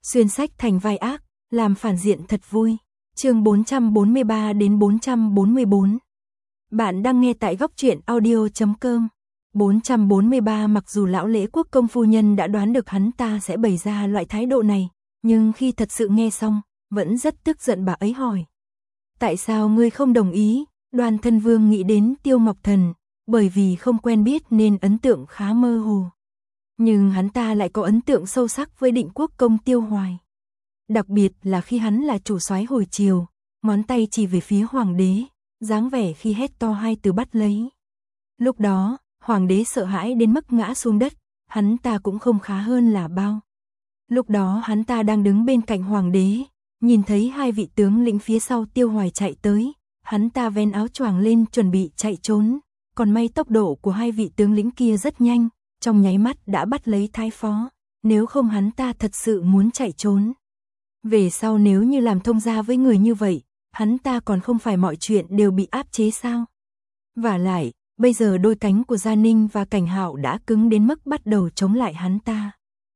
xuyên sách thành vai ác, làm phản diện thật vui. Chương 443 đến 444. Bạn đang nghe tại góc truyện audio.com. 443. Mặc dù lão lễ quốc công phu nhân đã đoán được hắn ta sẽ bày ra loại thái độ này, nhưng khi thật sự nghe xong, vẫn rất tức giận. Bà ấy hỏi: tại sao ngươi không đồng ý? Đoan Thân Vương nghĩ đến Tiêu Ngọc Thần, bởi vì không quen biết nên ấn tượng khá mơ hồ. Nhưng hắn ta lại có ấn tượng sâu sắc với Định Quốc công Tiêu Hoài. Đặc biệt là khi hắn là chủ soái hồi triều, ngón tay chỉ về phía hoàng đế, dáng vẻ khi hét to hai từ bắt lấy. Lúc đó, hoàng đế sợ hãi đến mức ngã xuống đất, hắn ta cũng không khá hơn là bao. Lúc đó hắn ta đang đứng bên cạnh hoàng đế, nhìn thấy hai vị tướng lĩnh phía sau Tiêu Hoài chạy tới, hắn ta vén áo choàng lên chuẩn bị chạy trốn, còn may tốc độ của hai vị tướng lĩnh kia rất nhanh, trong nháy mắt đã bắt lấy thái phó, nếu không hắn ta thật sự muốn chạy trốn. Về sau nếu như làm thông gia với người như vậy, hắn ta còn không phải mọi chuyện đều bị áp chế sao? Vả lại, bây giờ đôi cánh của Gia Ninh và Cảnh Hạo đã cứng đến mức bắt đầu chống lại hắn ta.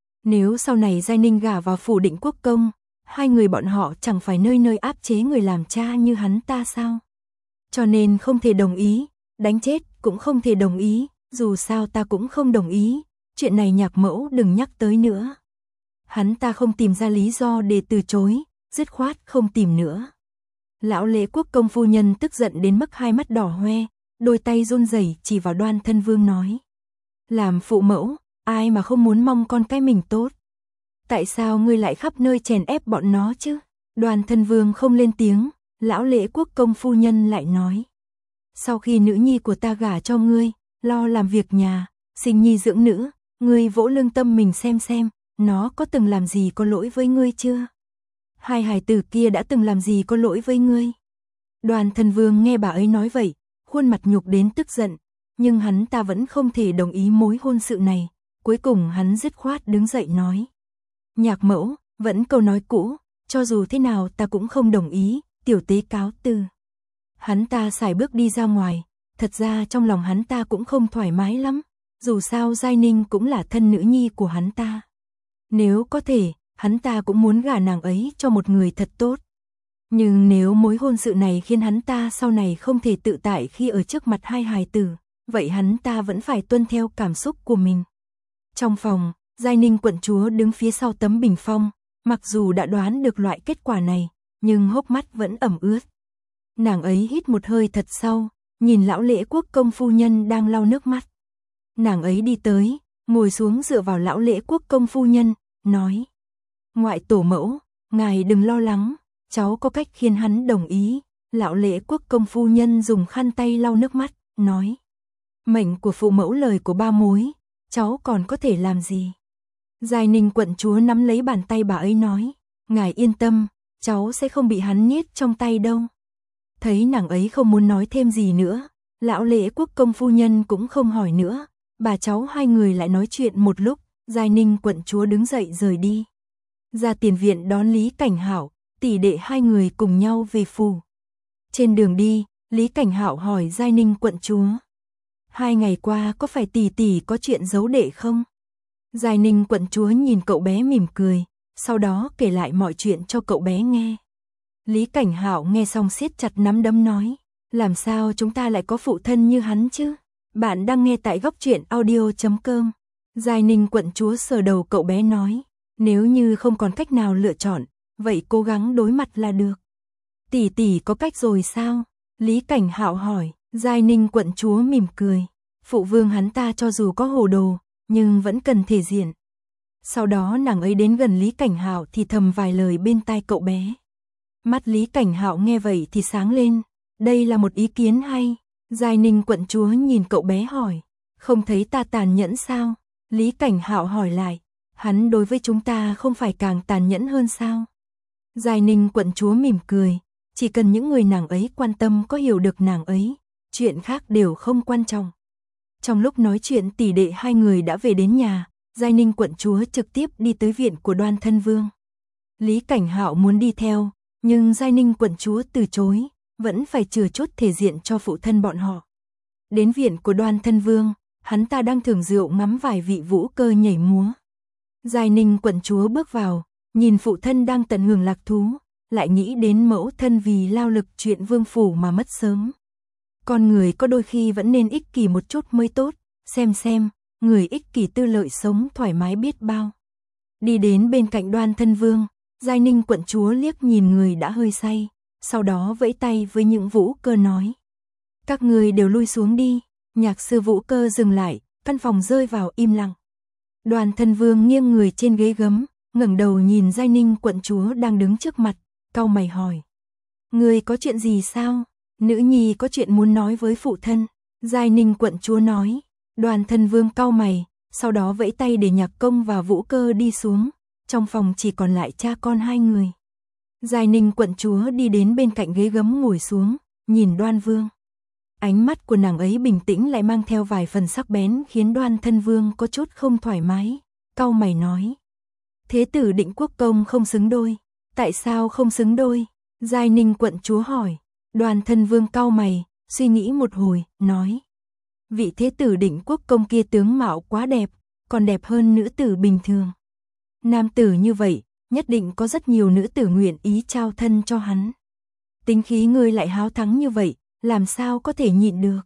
Nếu sau này Gia Ninh gả vào phủ Định Quốc công, hai người bọn họ chẳng phải nơi nơi áp chế người làm cha như hắn ta sao? Cho nên không thể đồng ý, đánh chết cũng không thể đồng ý, dù sao ta cũng không đồng ý, chuyện này Nhạc mẫu đừng nhắc tới nữa. Hắn ta không tìm ra lý do để từ chối, dứt khoát không tìm nữa. Lão lễ quốc công phu nhân tức giận đến mức hai mắt đỏ hoe, đôi tay run rẩy chỉ vào Đoan Thân Vương nói: làm phụ mẫu, ai mà không muốn mong con cái mình tốt? Tại sao ngươi lại khắp nơi chèn ép bọn nó chứ? Đoan Thân Vương không lên tiếng, lão lễ quốc công phu nhân lại nói: sau khi nữ nhi của ta gả cho ngươi, lo làm việc nhà, sinh nhi dưỡng nữ, ngươi vỗ lương tâm mình xem, nó có từng làm gì có lỗi với ngươi chưa? Hai hài tử kia đã từng làm gì có lỗi với ngươi? Đoan Thân Vương nghe bà ấy nói vậy, khuôn mặt nhục đến tức giận, nhưng hắn ta vẫn không thể đồng ý mối hôn sự này, cuối cùng hắn dứt khoát đứng dậy nói: Nhạc mẫu, vẫn câu nói cũ, cho dù thế nào ta cũng không đồng ý, tiểu tế cáo từ. Hắn ta sải bước đi ra ngoài, thật ra trong lòng hắn ta cũng không thoải mái lắm, dù sao Giai Ninh cũng là thân nữ nhi của hắn ta. Nếu có thể, hắn ta cũng muốn gả nàng ấy cho một người thật tốt. Nhưng nếu mối hôn sự này khiến hắn ta sau này không thể tự tại khi ở trước mặt hai hài tử, vậy hắn ta vẫn phải tuân theo cảm xúc của mình. Trong phòng, Giai Ninh quận chúa đứng phía sau tấm bình phong, mặc dù đã đoán được loại kết quả này, nhưng hốc mắt vẫn ẩm ướt. Nàng ấy hít một hơi thật sâu, nhìn lão lễ quốc công phu nhân đang lau nước mắt. Nàng ấy đi tới, ngồi xuống dựa vào lão lễ quốc công phu nhân, nói: ngoại tổ mẫu, ngài đừng lo lắng, cháu có cách khiến hắn đồng ý. Lão lễ quốc công phu nhân dùng khăn tay lau nước mắt, nói: mệnh của phụ mẫu lời của ba mối, cháu còn có thể làm gì? Giai Ninh quận chúa nắm lấy bàn tay bà ấy nói: ngài yên tâm, cháu sẽ không bị hắn niết trong tay đâu. Thấy nàng ấy không muốn nói thêm gì nữa, lão lễ quốc công phu nhân cũng không hỏi nữa, bà cháu hai người lại nói chuyện một lúc, Giai Ninh quận chúa đứng dậy rời đi. Ra tiền viện đón Lý Cảnh Hạo, tỷ đệ hai người cùng nhau về phủ. Trên đường đi, Lý Cảnh Hạo hỏi Giai Ninh quận chúa: 2 ngày qua có phải tỷ tỷ có chuyện giấu đệ không? Giai Ninh quận chúa nhìn cậu bé mỉm cười, sau đó kể lại mọi chuyện cho cậu bé nghe. Lý Cảnh Hạo nghe xong siết chặt nắm đấm nói: làm sao chúng ta lại có phụ thân như hắn chứ? Bạn đang nghe tại góc truyện audio.com. Giai Ninh quận chúa sờ đầu cậu bé nói: nếu như không còn cách nào lựa chọn, vậy cố gắng đối mặt là được. Tỷ tỷ có cách rồi sao? Lý Cảnh Hạo hỏi. Giai Ninh quận chúa mỉm cười: phụ vương hắn ta cho dù có hồ đồ, nhưng vẫn cần thể diện. Sau đó nàng ấy đến gần Lý Cảnh Hạo thì thầm vài lời bên tai cậu bé. Mắt Lý Cảnh Hạo nghe vậy thì sáng lên, đây là một ý kiến hay. Giai Ninh quận chúa nhìn cậu bé hỏi: không thấy ta tàn nhẫn sao? Lý Cảnh Hạo hỏi lại: hắn đối với chúng ta không phải càng tàn nhẫn hơn sao? Giai Ninh quận chúa mỉm cười: chỉ cần những người nàng ấy quan tâm có hiểu được nàng ấy, chuyện khác đều không quan trọng. Trong lúc nói chuyện tỷ đệ hai người đã về đến nhà, Giai Ninh quận chúa trực tiếp đi tới viện của Đoan Thân Vương. Lý Cảnh Hạo muốn đi theo, nhưng Giai Ninh quận chúa từ chối, vẫn phải chừa chút thể diện cho phụ thân bọn họ. Đến viện của Đoan Thân Vương, hắn ta đang thưởng rượu ngắm vài vị vũ cơ nhảy múa. Giai Ninh quận chúa bước vào, nhìn phụ thân đang tận hưởng lạc thú, lại nghĩ đến mẫu thân vì lao lực chuyện vương phủ mà mất sớm. Con người có đôi khi vẫn nên ích kỷ một chút mới tốt, xem, người ích kỷ tư lợi sống thoải mái biết bao. Đi đến bên cạnh Đoan Thân Vương, Giai Ninh quận chúa liếc nhìn người đã hơi say, sau đó vẫy tay với những Vũ Cơ nói. Các người đều lui xuống đi. Nhạc sư Vũ Cơ dừng lại, căn phòng rơi vào im lặng. Đoan Thân Vương nghiêng người trên ghế gấm, ngẩng đầu nhìn Giai Ninh quận chúa đang đứng trước mặt, cau mày hỏi. Người có chuyện gì sao? Nữ nhi có chuyện muốn nói với phụ thân. Giai Ninh quận chúa nói. Đoan Thân Vương cau mày, sau đó vẫy tay để Nhạc Công và Vũ Cơ đi xuống. Trong phòng chỉ còn lại cha con hai người. Giai Ninh quận chúa đi đến bên cạnh ghế gấm ngồi xuống, nhìn Đoan Vương. Ánh mắt của nàng ấy bình tĩnh lại mang theo vài phần sắc bén khiến Đoan Thân Vương có chút không thoải mái, cau mày nói. Thế tử Định Quốc Công không xứng đôi. Tại sao không xứng đôi? Giai Ninh quận chúa hỏi. Đoan Thân Vương cau mày, suy nghĩ một hồi, nói. Vị thế tử Định Quốc Công kia tướng mạo quá đẹp, còn đẹp hơn nữ tử bình thường. Nam tử như vậy, nhất định có rất nhiều nữ tử nguyện ý trao thân cho hắn. Tính khí ngươi lại háo thắng như vậy, làm sao có thể nhịn được.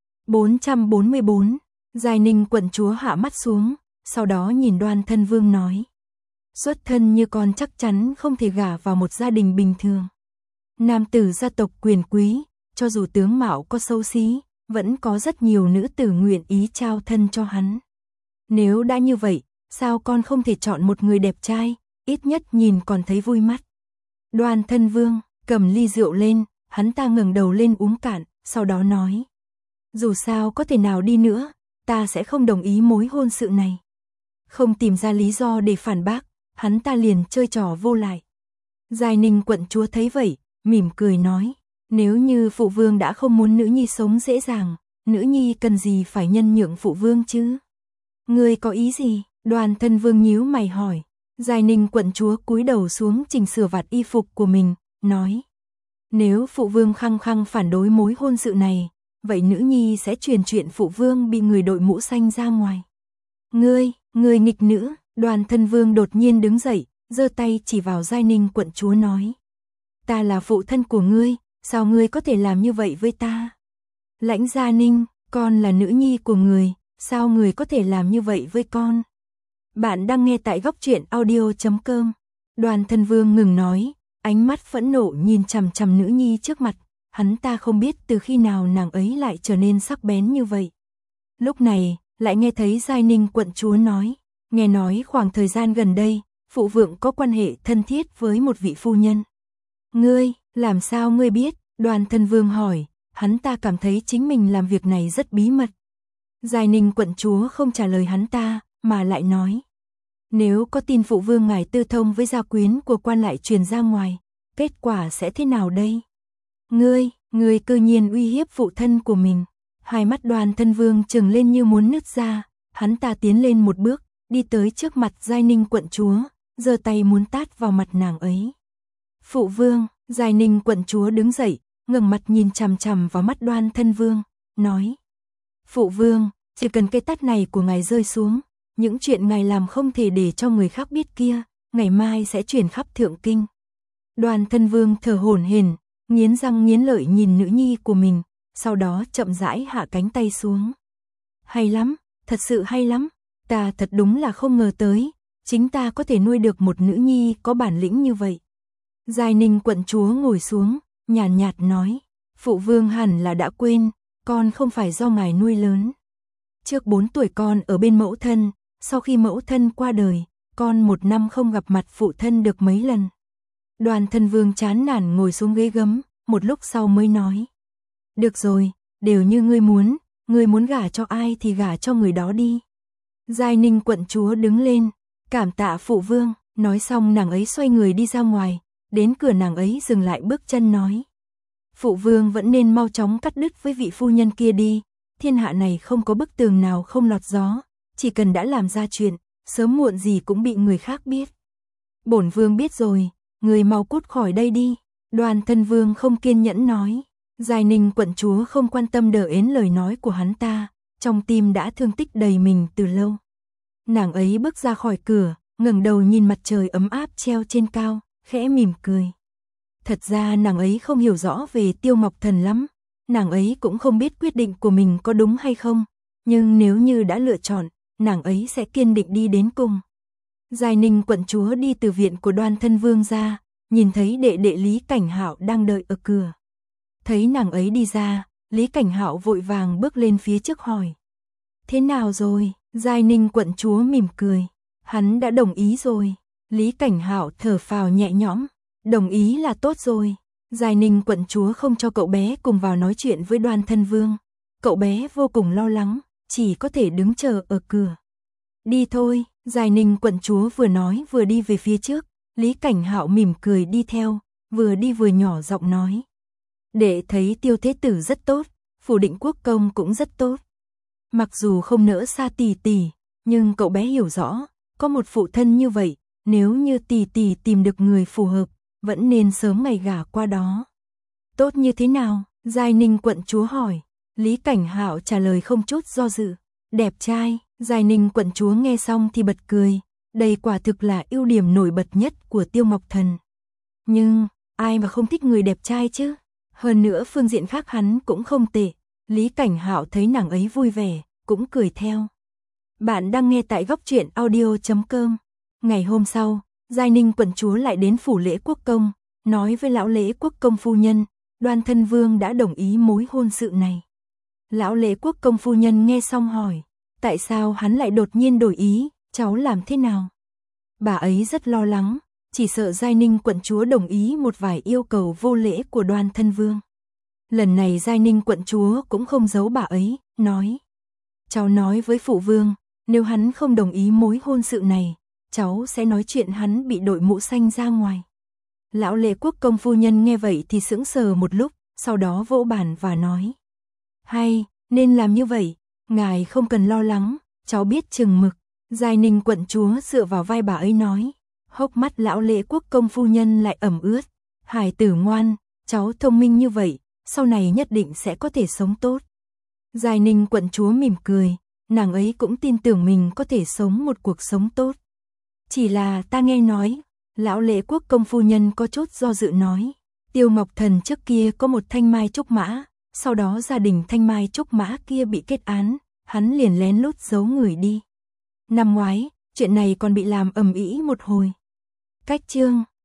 444, Giai Ninh quận chúa hạ mắt xuống, sau đó nhìn Đoan Thân Vương nói. Xuất thân như con chắc chắn không thể gả vào một gia đình bình thường. Nam tử gia tộc quyền quý, cho dù tướng mạo có xấu xí, vẫn có rất nhiều nữ tử nguyện ý trao thân cho hắn. Nếu đã như vậy, sao con không thể chọn một người đẹp trai, ít nhất nhìn còn thấy vui mắt. Đoan Thân Vương cầm ly rượu lên, hắn ta ngẩng đầu lên uống cạn, sau đó nói. Dù sao có thể nào đi nữa, ta sẽ không đồng ý mối hôn sự này. Không tìm ra lý do để phản bác, hắn ta liền chơi trò vô lại. Giai Ninh quận chúa thấy vậy, mỉm cười nói. Nếu như phụ vương đã không muốn nữ nhi sống dễ dàng, nữ nhi cần gì phải nhân nhượng phụ vương chứ? Ngươi có ý gì? Đoan Thân Vương nhíu mày hỏi. Giai Ninh quận chúa cúi đầu xuống chỉnh sửa vạt y phục của mình, nói. Nếu phụ vương khăng khăng phản đối mối hôn sự này, vậy nữ nhi sẽ truyền chuyện phụ vương bị người đội mũ xanh ra ngoài. Ngươi nghịch nữ. Đoan Thân Vương đột nhiên đứng dậy, giơ tay chỉ vào Giai Ninh quận chúa nói. Ta là phụ thân của ngươi, sao ngươi có thể làm như vậy với ta? Lãnh Gia Ninh, con là nữ nhi của người, sao người có thể làm như vậy với con? Bạn đang nghe tại góc truyện audio.com. Đoan Thân Vương ngừng nói, ánh mắt phẫn nộ nhìn chằm chằm nữ nhi trước mặt, hắn ta không biết từ khi nào nàng ấy lại trở nên sắc bén như vậy. Lúc này, lại nghe thấy Giai Ninh quận chúa nói, nghe nói khoảng thời gian gần đây, phụ vượng có quan hệ thân thiết với một vị phu nhân. Ngươi, làm sao ngươi biết? Đoan Thân Vương hỏi, hắn ta cảm thấy chính mình làm việc này rất bí mật. Giai Ninh quận chúa không trả lời hắn ta, mà lại nói. Nếu có tin phụ vương ngài tư thông với gia quyến của quan lại truyền ra ngoài, kết quả sẽ thế nào đây? Ngươi cư nhiên uy hiếp phụ thân của mình. Hai mắt Đoan Thân Vương trừng lên như muốn nứt ra, hắn ta tiến lên một bước, đi tới trước mặt Giai Ninh quận chúa, giơ tay muốn tát vào mặt nàng ấy. Phụ vương, Giai Ninh quận chúa đứng dậy, ngẩng mặt nhìn chằm chằm vào mắt Đoan Thân Vương, nói. Phụ vương, chỉ cần cái tát này của ngài rơi xuống, những chuyện ngài làm không thể để cho người khác biết kia, ngày mai sẽ truyền khắp thượng kinh. Đoan Thân Vương thở hổn hển, nghiến răng nghiến lợi nhìn nữ nhi của mình, sau đó chậm rãi hạ cánh tay xuống. Hay lắm, thật sự hay lắm, ta thật đúng là không ngờ tới, chính ta có thể nuôi được một nữ nhi có bản lĩnh như vậy. Giai Ninh quận chúa ngồi xuống, nhàn nhạt nói, phụ vương hẳn là đã quên, con không phải do ngài nuôi lớn. Trước 4 tuổi con ở bên mẫu thân, sau khi mẫu thân qua đời, con 1 năm không gặp mặt phụ thân được mấy lần. Đoan Thân Vương chán nản ngồi xuống ghế gấm, một lúc sau mới nói. Được rồi, đều như ngươi muốn gả cho ai thì gả cho người đó đi. Giai Ninh quận chúa đứng lên, cảm tạ phụ vương, nói xong nàng ấy xoay người đi ra ngoài, đến cửa nàng ấy dừng lại bước chân nói. Phụ vương vẫn nên mau chóng cắt đứt với vị phu nhân kia đi, thiên hạ này không có bức tường nào không lọt gió, chỉ cần đã làm ra chuyện, sớm muộn gì cũng bị người khác biết. Bổn vương biết rồi, người mau cút khỏi đây đi. Đoan Thân Vương không kiên nhẫn nói. Giai Ninh quận chúa không quan tâm đờ ến lời nói của hắn ta, trong tim đã thương tích đầy mình từ lâu. Nàng ấy bước ra khỏi cửa, ngẩng đầu nhìn mặt trời ấm áp treo trên cao, khẽ mỉm cười. Thật ra nàng ấy không hiểu rõ về Tiêu Ngọc Thần lắm, nàng ấy cũng không biết quyết định của mình có đúng hay không, nhưng nếu như đã lựa chọn, nàng ấy sẽ kiên định đi đến cùng. Giai Ninh quận chúa đi từ viện của Đoan Thân Vương ra, nhìn thấy đệ đệ Lý Cảnh Hạo đang đợi ở cửa. Thấy nàng ấy đi ra, Lý Cảnh Hạo vội vàng bước lên phía trước hỏi. Thế nào rồi? Giai Ninh quận chúa mỉm cười. Hắn đã đồng ý rồi. Lý Cảnh Hạo thở phào nhẹ nhõm. Đồng ý là tốt rồi. Giai Ninh quận chúa không cho cậu bé cùng vào nói chuyện với Đoan Thân Vương. Cậu bé vô cùng lo lắng, chỉ có thể đứng chờ ở cửa. Đi thôi, Giai Ninh quận chúa vừa nói vừa đi về phía trước. Lý Cảnh Hạo mỉm cười đi theo, vừa đi vừa nhỏ giọng nói. Đệ thấy Tiêu thế tử rất tốt, Phủ Định Quốc công cũng rất tốt. Mặc dù không nỡ xa tỷ tỷ, nhưng cậu bé hiểu rõ, có một phụ thân như vậy, nếu như tỷ tỷ tìm được người phù hợp, vẫn nên sớm ngày gả qua đó. Tốt như thế nào? Giai Ninh quận chúa hỏi. Lý Cảnh Hạo trả lời không chút do dự. Đẹp trai. Giai Ninh quận chúa nghe xong thì bật cười. Đây quả thực là ưu điểm nổi bật nhất của Tiêu Ngọc Thần. Nhưng, ai mà không thích người đẹp trai chứ? Hơn nữa phương diện khác hắn cũng không tệ. Lý Cảnh Hạo thấy nàng ấy vui vẻ, cũng cười theo. Bạn đang nghe tại góc truyện audio.com. Ngày hôm sau, Giai Ninh quận chúa lại đến phủ Lễ Quốc công, nói với lão Lễ Quốc công phu nhân, Đoan Thân Vương đã đồng ý mối hôn sự này. Lão Lễ Quốc công phu nhân nghe xong hỏi, tại sao hắn lại đột nhiên đổi ý, cháu làm thế nào? Bà ấy rất lo lắng, chỉ sợ Giai Ninh quận chúa đồng ý một vài yêu cầu vô lễ của Đoan Thân Vương. Lần này Giai Ninh quận chúa cũng không giấu bà ấy, nói. Cháu nói với phụ vương, nếu hắn không đồng ý mối hôn sự này, cháu sẽ nói chuyện hắn bị đội mũ xanh ra ngoài. Lão Lễ Quốc công phu nhân nghe vậy thì sững sờ một lúc, sau đó vỗ bàn và nói. Hay, nên làm như vậy, ngài không cần lo lắng, cháu biết chừng mực. Giai Ninh quận chúa dựa vào vai bà ấy nói. Hốc mắt lão Lễ Quốc công phu nhân lại ẩm ướt. Hải tử ngoan, cháu thông minh như vậy, sau này nhất định sẽ có thể sống tốt. Giai Ninh quận chúa mỉm cười, nàng ấy cũng tin tưởng mình có thể sống một cuộc sống tốt. Chỉ là ta nghe nói, lão Lễ Quốc công phu nhân có chút do dự nói. Tiêu Ngọc Thần trước kia có một thanh mai trúc mã, sau đó gia đình thanh mai trúc mã kia bị kết án, hắn liền lén lút giấu người đi. Năm ngoái, chuyện này còn bị làm ầm ĩ một hồi. Cách chương